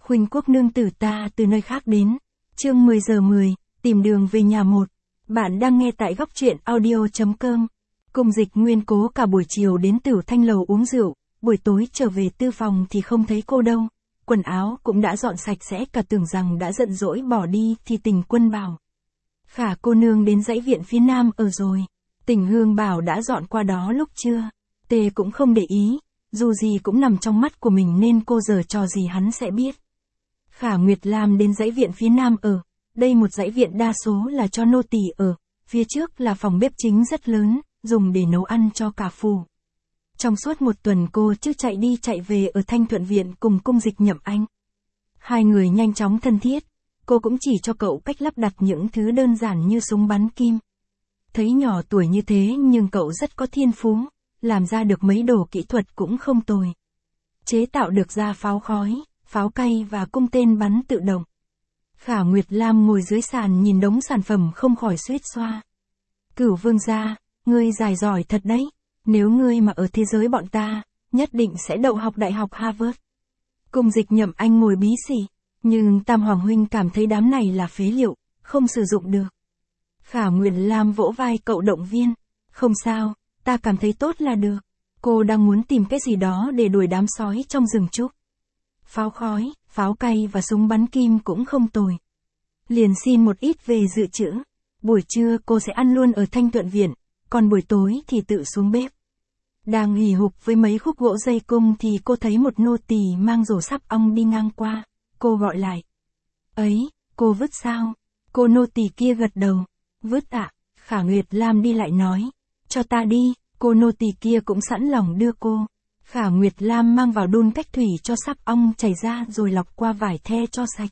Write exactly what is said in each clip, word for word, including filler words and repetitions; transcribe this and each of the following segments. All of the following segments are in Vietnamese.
Khuynh Quốc nương tử ta từ nơi khác đến. Chương mười giờ mười, tìm đường về nhà một. Bạn đang nghe tại góc truyện audio chấm com. Cung Dịch Nguyên cố cả buổi chiều đến Tử Thanh lầu uống rượu, buổi tối trở về tư phòng thì không thấy cô đâu. Quần áo cũng đã dọn sạch sẽ, cả tưởng rằng đã giận dỗi bỏ đi thì Tình Quân bảo: Khả cô nương đến dãy viện phía nam ở rồi. Tình Hương bảo đã dọn qua đó lúc trưa. Tê cũng không để ý, dù gì cũng nằm trong mắt của mình nên cô giở trò gì hắn sẽ biết. Khả Nguyệt Lam đến dãy viện phía nam ở. Đây một dãy viện đa số là cho nô tỳ ở. Phía trước là phòng bếp chính rất lớn, dùng để nấu ăn cho cả phủ. Trong suốt một tuần cô chứ chạy đi chạy về ở Thanh Thuận Viện cùng Cung Dịch Nhậm Anh. Hai người nhanh chóng thân thiết, cô cũng chỉ cho cậu cách lắp đặt những thứ đơn giản như súng bắn kim. Thấy nhỏ tuổi như thế nhưng cậu rất có thiên phú, làm ra được mấy đồ kỹ thuật cũng không tồi. Chế tạo được ra pháo khói, pháo cây và cung tên bắn tự động. Khả Nguyệt Lam ngồi dưới sàn nhìn đống sản phẩm không khỏi suýt xoa. Cửu vương gia, ngươi giải giỏi thật đấy. Nếu ngươi mà ở thế giới bọn ta, nhất định sẽ đậu học đại học Harvard. Cung Dịch Nhậm Anh ngồi bí xỉ, nhưng Tam Hoàng huynh cảm thấy đám này là phế liệu, không sử dụng được. Khả Nguyệt Lam vỗ vai cậu động viên. Không sao, ta cảm thấy tốt là được. Cô đang muốn tìm cái gì đó để đuổi đám sói trong rừng trúc. Pháo khói, pháo cây và súng bắn kim cũng không tồi. Liền xin một ít về dự trữ. Buổi trưa cô sẽ ăn luôn ở Thanh Thuận Viện, còn buổi tối thì tự xuống bếp. Đang hì hục với mấy khúc gỗ dây cung thì cô thấy một nô tỳ mang rổ sắp ong đi ngang qua. Cô gọi lại. Ấy, cô vứt sao? Cô nô tỳ kia gật đầu. Vứt ạ. À? Khả Nguyệt Lam đi lại nói. Cho ta đi. Cô nô tỳ kia cũng sẵn lòng đưa cô. Khả Nguyệt Lam mang vào đun cách thủy cho sắp ong chảy ra rồi lọc qua vải the cho sạch.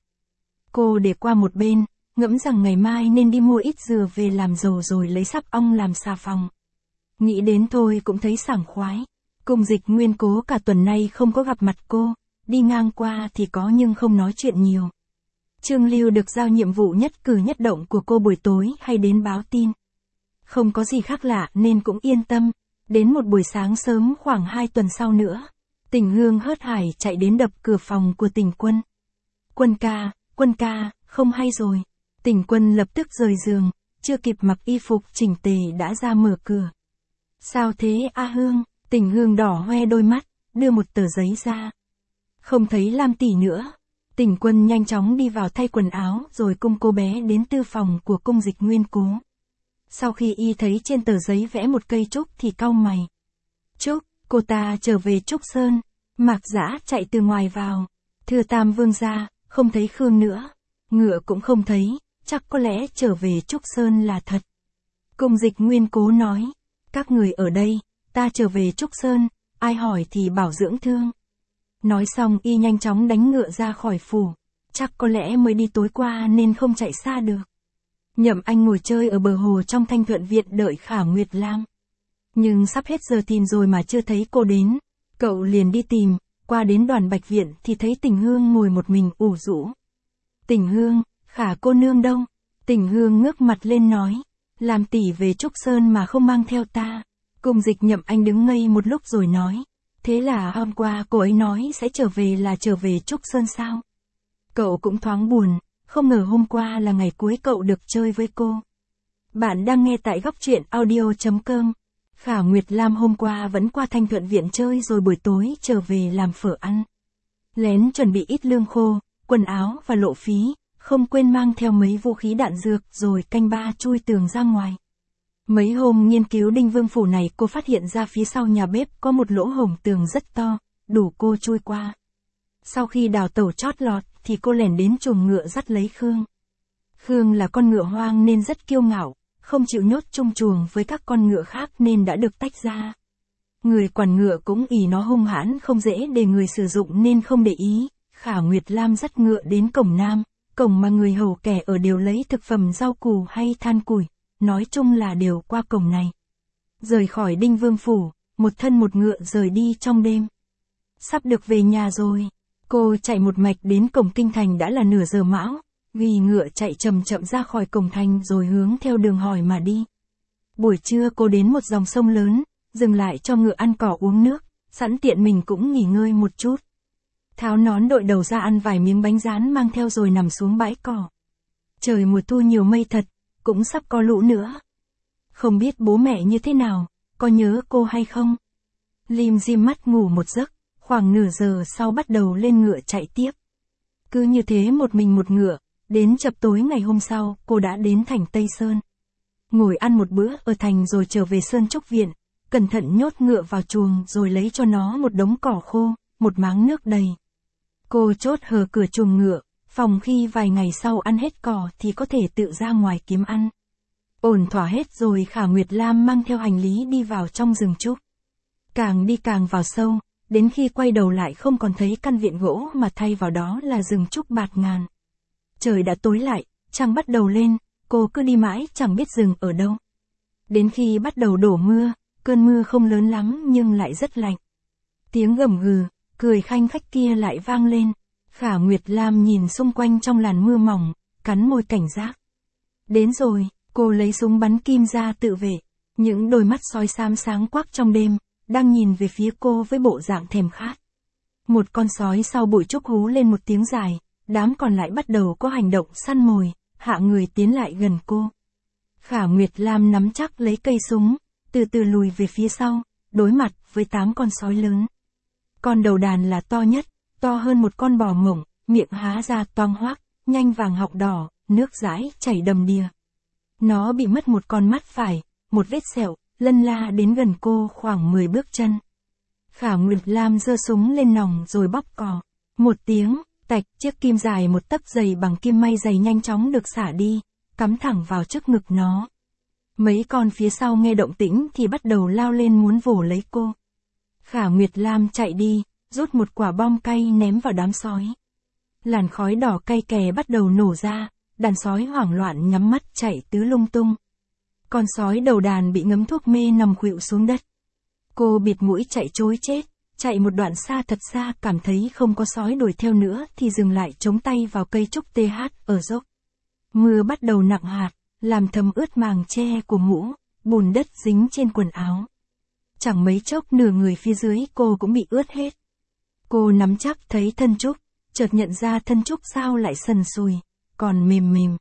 Cô để qua một bên, ngẫm rằng ngày mai nên đi mua ít dừa về làm dầu rồi lấy sắp ong làm xà phòng. Nghĩ đến thôi cũng thấy sảng khoái. Cung Dịch Nguyên cố cả tuần nay không có gặp mặt cô, đi ngang qua thì có nhưng không nói chuyện nhiều. Trương Lưu được giao nhiệm vụ nhất cử nhất động của cô buổi tối hay đến báo tin. Không có gì khác lạ nên cũng yên tâm. Đến một buổi sáng sớm khoảng hai tuần sau nữa, Tình Hương hớt hải chạy đến đập cửa phòng của Tình Quân. Quân ca, Quân ca, không hay rồi. Tình Quân lập tức rời giường, chưa kịp mặc y phục chỉnh tề đã ra mở cửa. Sao thế A Hương? Tình Hương đỏ hoe đôi mắt, đưa một tờ giấy ra. Không thấy Lam tỷ nữa. Tình Quân nhanh chóng đi vào thay quần áo rồi cung cô bé đến tư phòng của Cung Dịch Nguyên cố. Sau khi y thấy trên tờ giấy vẽ một cây trúc thì cau mày. Trúc, cô ta trở về Trúc Sơn. Mạc Dã chạy từ ngoài vào. Thưa Tam vương gia, không thấy Khương nữa. Ngựa cũng không thấy, chắc có lẽ trở về Trúc Sơn là thật. Cung Dịch Nguyên cố nói. Các người ở đây, ta trở về Trúc Sơn, ai hỏi thì bảo dưỡng thương. Nói xong y nhanh chóng đánh ngựa ra khỏi phủ. Chắc có lẽ mới đi tối qua nên không chạy xa được. Nhậm Anh ngồi chơi ở bờ hồ trong Thanh Thuận Viện đợi Khả Nguyệt Lam. Nhưng sắp hết giờ tìm rồi mà chưa thấy cô đến. Cậu liền đi tìm, qua đến Đoàn Bạch Viện thì thấy Tình Hương ngồi một mình ủ rũ. Tình Hương, Khả cô nương đâu? Tình Hương ngước mặt lên nói. Làm tỷ về Trúc Sơn mà không mang theo ta. Cung Dịch Nhậm Anh đứng ngây một lúc rồi nói. Thế là hôm qua cô ấy nói sẽ trở về là trở về Trúc Sơn sao? Cậu cũng thoáng buồn. Không ngờ hôm qua là ngày cuối cậu được chơi với cô. Bạn đang nghe tại góc truyện audio chấm com. Khả Nguyệt Lam hôm qua vẫn qua Thanh Thuận Viện chơi rồi buổi tối trở về làm phở ăn. Lén chuẩn bị ít lương khô, quần áo và lộ phí, không quên mang theo mấy vũ khí đạn dược rồi canh ba chui tường ra ngoài. Mấy hôm nghiên cứu Đinh Vương phủ này cô phát hiện ra phía sau nhà bếp có một lỗ hổng tường rất to, đủ cô chui qua. Sau khi đào tẩu chót lọt thì cô lẻn đến chuồng ngựa dắt lấy Khương. Khương là con ngựa hoang nên rất kiêu ngạo, không chịu nhốt chung chuồng với các con ngựa khác nên đã được tách ra. Người quản ngựa cũng ỷ nó hung hãn không dễ để người sử dụng nên không để ý. Khả Nguyệt Lam dắt ngựa đến cổng nam, cổng mà người hầu kẻ ở đều lấy thực phẩm rau củ hay than củi, nói chung là đều qua cổng này. Rời khỏi Đinh Vương phủ, một thân một ngựa rời đi trong đêm. Sắp được về nhà rồi. Cô chạy một mạch đến cổng kinh thành đã là nửa giờ mão, ghi ngựa chạy chậm chậm ra khỏi cổng thành rồi hướng theo đường hỏi mà đi. Buổi trưa cô đến một dòng sông lớn, dừng lại cho ngựa ăn cỏ uống nước, sẵn tiện mình cũng nghỉ ngơi một chút. tháo nón đội đầu ra ăn vài miếng bánh rán mang theo rồi nằm xuống bãi cỏ. Trời mùa thu nhiều mây thật, cũng sắp có lũ nữa. Không biết bố mẹ như thế nào, có nhớ cô hay không? Lim dim mắt ngủ một giấc, khoảng nửa giờ sau bắt đầu lên ngựa chạy tiếp. Cứ như thế một mình một ngựa, đến chập tối ngày hôm sau, cô đã đến thành Tây Sơn. Ngồi ăn một bữa ở thành rồi trở về Sơn Trúc Viện, cẩn thận nhốt ngựa vào chuồng rồi lấy cho nó một đống cỏ khô, một máng nước đầy. Cô chốt hờ cửa chuồng ngựa, phòng khi vài ngày sau ăn hết cỏ thì có thể tự ra ngoài kiếm ăn. Ổn thỏa hết rồi Khả Nguyệt Lam mang theo hành lý đi vào trong rừng trúc. Càng đi càng vào sâu, đến khi quay đầu lại không còn thấy căn viện gỗ mà thay vào đó là rừng trúc bạt ngàn. Trời đã tối lại, trăng bắt đầu lên, cô cứ đi mãi chẳng biết rừng ở đâu. Đến khi bắt đầu đổ mưa, cơn mưa không lớn lắm nhưng lại rất lạnh. Tiếng gầm gừ, cười khanh khách kia lại vang lên. Khả Nguyệt Lam nhìn xung quanh trong làn mưa mỏng, cắn môi cảnh giác. Đến rồi, cô lấy súng bắn kim ra tự vệ. Những đôi mắt sói xám sáng quắc trong đêm, đang nhìn về phía cô với bộ dạng thèm khát. Một con sói sau bụi trúc hú lên một tiếng dài, đám còn lại bắt đầu có hành động săn mồi, hạ người tiến lại gần cô. Khả Nguyệt Lam nắm chắc lấy cây súng, từ từ lùi về phía sau, đối mặt với tám con sói lớn. Con đầu đàn là to nhất, to hơn một con bò mộng, miệng há ra toang hoác, nhanh vàng họng đỏ, nước dãi chảy đầm đìa. Nó bị mất một con mắt phải, một vết sẹo, lân la đến gần cô khoảng mười bước chân. Khả Nguyệt Lam giơ súng lên nòng rồi bóp cò. Một tiếng, tạch, chiếc kim dài một tấc dày bằng kim may dày nhanh chóng được xả đi, cắm thẳng vào trước ngực nó. Mấy con phía sau nghe động tĩnh thì bắt đầu lao lên muốn vồ lấy cô. Khả Nguyệt Lam chạy đi, rút một quả bom cay ném vào đám sói. Làn khói đỏ cay kè bắt đầu nổ ra, đàn sói hoảng loạn nhắm mắt chạy tứ lung tung. Con sói đầu đàn bị ngấm thuốc mê nằm khuỵu xuống đất. Cô bịt mũi chạy trối chết, chạy một đoạn xa thật xa cảm thấy không có sói đuổi theo nữa thì dừng lại chống tay vào cây trúc tê hát ở dốc. Mưa bắt đầu nặng hạt, làm thấm ướt màng che của mũ, bùn đất dính trên quần áo. Chẳng mấy chốc nửa người phía dưới cô cũng bị ướt hết. Cô nắm chắc thấy thân trúc, chợt nhận ra thân trúc sao lại sần sùi, còn mềm mềm.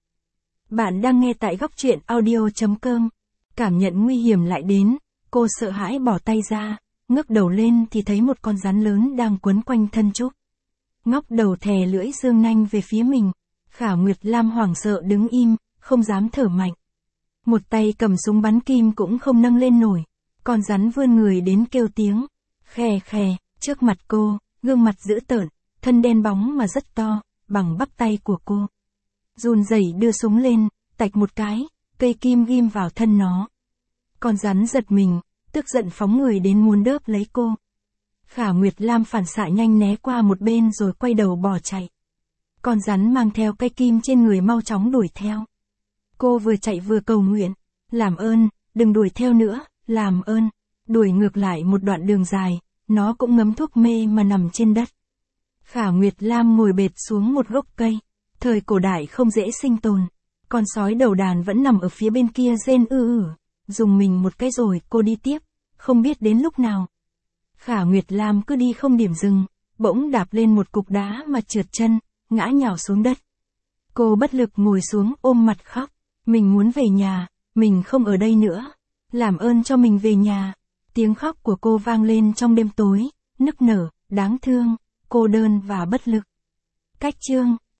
Bạn đang nghe tại góc truyện audio chấm com. Cảm nhận nguy hiểm lại đến, cô sợ hãi bỏ tay ra, ngước đầu lên thì thấy một con rắn lớn đang quấn quanh thân trúc. Ngóc đầu thè lưỡi dương nanh về phía mình. Khả Nguyệt Lam hoảng sợ đứng im, không dám thở mạnh. Một tay cầm súng bắn kim cũng không nâng lên nổi. Con rắn vươn người đến kêu tiếng, khè khè, trước mặt cô, gương mặt dữ tợn, thân đen bóng mà rất to, bằng bắp tay của cô. Run rẩy đưa súng lên, tạch một cái, cây kim ghim vào thân nó. Con rắn giật mình, tức giận phóng người đến muốn đớp lấy cô. Khả Nguyệt Lam phản xạ nhanh né qua một bên rồi quay đầu bỏ chạy. Con rắn mang theo cây kim trên người mau chóng đuổi theo. Cô vừa chạy vừa cầu nguyện, làm ơn, đừng đuổi theo nữa, làm ơn. Đuổi ngược lại một đoạn đường dài, nó cũng ngấm thuốc mê mà nằm trên đất. Khả Nguyệt Lam ngồi bệt xuống một gốc cây. Thời cổ đại không dễ sinh tồn. Con sói đầu đàn vẫn nằm ở phía bên kia rên ư ử. Dùng mình một cái rồi cô đi tiếp, không biết đến lúc nào. Khả Nguyệt Lam cứ đi không điểm dừng, bỗng đạp lên một cục đá mà trượt chân, ngã nhào xuống đất. Cô bất lực ngồi xuống ôm mặt khóc. Mình muốn về nhà, mình không ở đây nữa. Làm ơn cho mình về nhà. Tiếng khóc của cô vang lên trong đêm tối, nức nở, đáng thương, cô đơn và bất lực. Cách chương